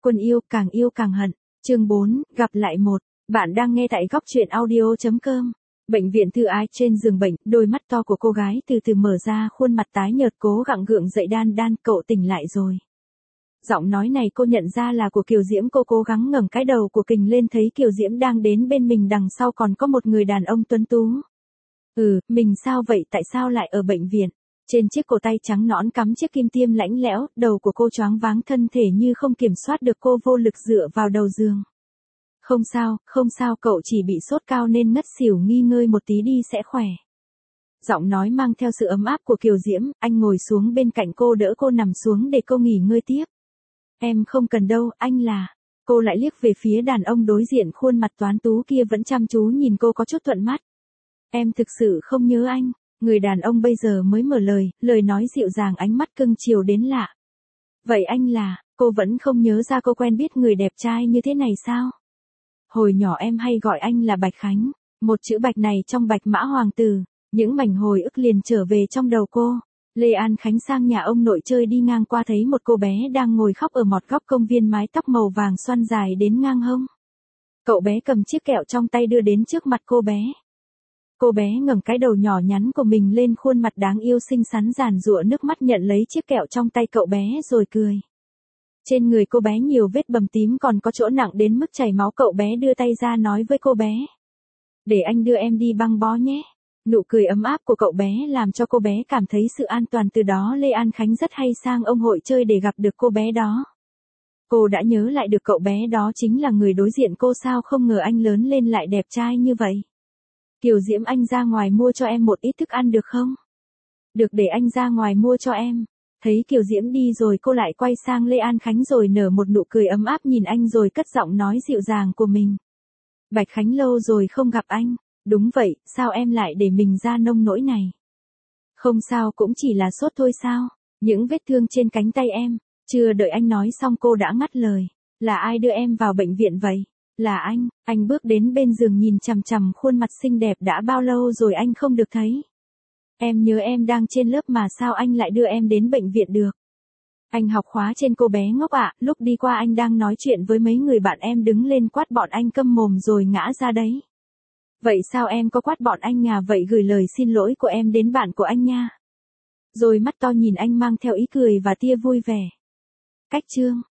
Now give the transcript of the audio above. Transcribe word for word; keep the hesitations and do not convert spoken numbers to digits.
Quân yêu, càng yêu càng hận. Chương bốn, gặp lại một. Bạn đang nghe tại góc truyện audio chấm com. Bệnh viện Thư Ái, trên giường bệnh, đôi mắt to của cô gái từ từ mở ra, khuôn mặt tái nhợt cố gắng gượng dậy. Đan Đan, cậu tỉnh lại rồi. Giọng nói này cô nhận ra là của Kiều Diễm. Cô cố gắng ngẩng cái đầu của Kình lên, thấy Kiều Diễm đang đến bên mình, đằng sau còn có một người đàn ông tuấn tú. Ừ, mình sao vậy, tại sao lại ở bệnh viện? Trên chiếc cổ tay trắng nõn cắm chiếc kim tiêm lạnh lẽo, đầu của cô choáng váng, thân thể như không kiểm soát được, cô vô lực dựa vào đầu giường. Không sao, không sao, cậu chỉ bị sốt cao nên ngất xỉu, nghỉ ngơi một tí đi sẽ khỏe. Giọng nói mang theo sự ấm áp của Kiều Diễm. Anh ngồi xuống bên cạnh cô, đỡ cô nằm xuống để cô nghỉ ngơi tiếp. Em không cần đâu, anh là... Cô lại liếc về phía đàn ông đối diện, khuôn mặt toán tú kia vẫn chăm chú nhìn cô, có chút thuận mắt. Em thực sự không nhớ anh. Người đàn ông bây giờ mới mở lời, lời nói dịu dàng, ánh mắt cưng chiều đến lạ. Vậy anh là... Cô vẫn không nhớ ra cô quen biết người đẹp trai như thế này sao? Hồi nhỏ em hay gọi anh là Bạch Khánh. Một chữ Bạch này trong Bạch Mã Hoàng Tử. Những mảnh hồi ức liền trở về trong đầu cô. Lê An Khánh sang nhà ông nội chơi, đi ngang qua thấy một cô bé đang ngồi khóc ở một góc công viên, mái tóc màu vàng xoăn dài đến ngang hông. Cậu bé cầm chiếc kẹo trong tay đưa đến trước mặt cô bé. Cô bé ngẩng cái đầu nhỏ nhắn của mình lên, khuôn mặt đáng yêu xinh xắn giàn giụa nước mắt, nhận lấy chiếc kẹo trong tay cậu bé rồi cười. Trên người cô bé nhiều vết bầm tím, còn có chỗ nặng đến mức chảy máu. Cậu bé đưa tay ra nói với cô bé. Để anh đưa em đi băng bó nhé. Nụ cười ấm áp của cậu bé làm cho cô bé cảm thấy sự an toàn. Từ đó Lê An Khánh rất hay sang ông hội chơi để gặp được cô bé đó. Cô đã nhớ lại được cậu bé đó chính là người đối diện cô. Sao không ngờ anh lớn lên lại đẹp trai như vậy. Kiều Diễm, anh ra ngoài mua cho em một ít thức ăn được không? Được, để anh ra ngoài mua cho em. Thấy Kiều Diễm đi rồi, cô lại quay sang Lê An Khánh rồi nở một nụ cười ấm áp nhìn anh, rồi cất giọng nói dịu dàng của mình. Bạch Khánh, lâu rồi không gặp anh. Đúng vậy, sao em lại để mình ra nông nỗi này? Không sao, cũng chỉ là sốt thôi sao? Những vết thương trên cánh tay em. Chưa đợi anh nói xong cô đã ngắt lời. Là ai đưa em vào bệnh viện vậy? Là anh. Anh bước đến bên giường nhìn chằm chằm khuôn mặt xinh đẹp. Đã bao lâu rồi anh không được thấy? Em nhớ em đang trên lớp mà, sao anh lại đưa em đến bệnh viện được? Anh học khóa trên, cô bé ngốc ạ. Lúc đi qua anh đang nói chuyện với mấy người bạn, em đứng lên quát bọn anh câm mồm rồi ngã ra đấy. Vậy sao em có quát bọn anh à? Vậy gửi lời xin lỗi của em đến bạn của anh nha. Rồi mắt to nhìn anh mang theo ý cười và tia vui vẻ. Cách chương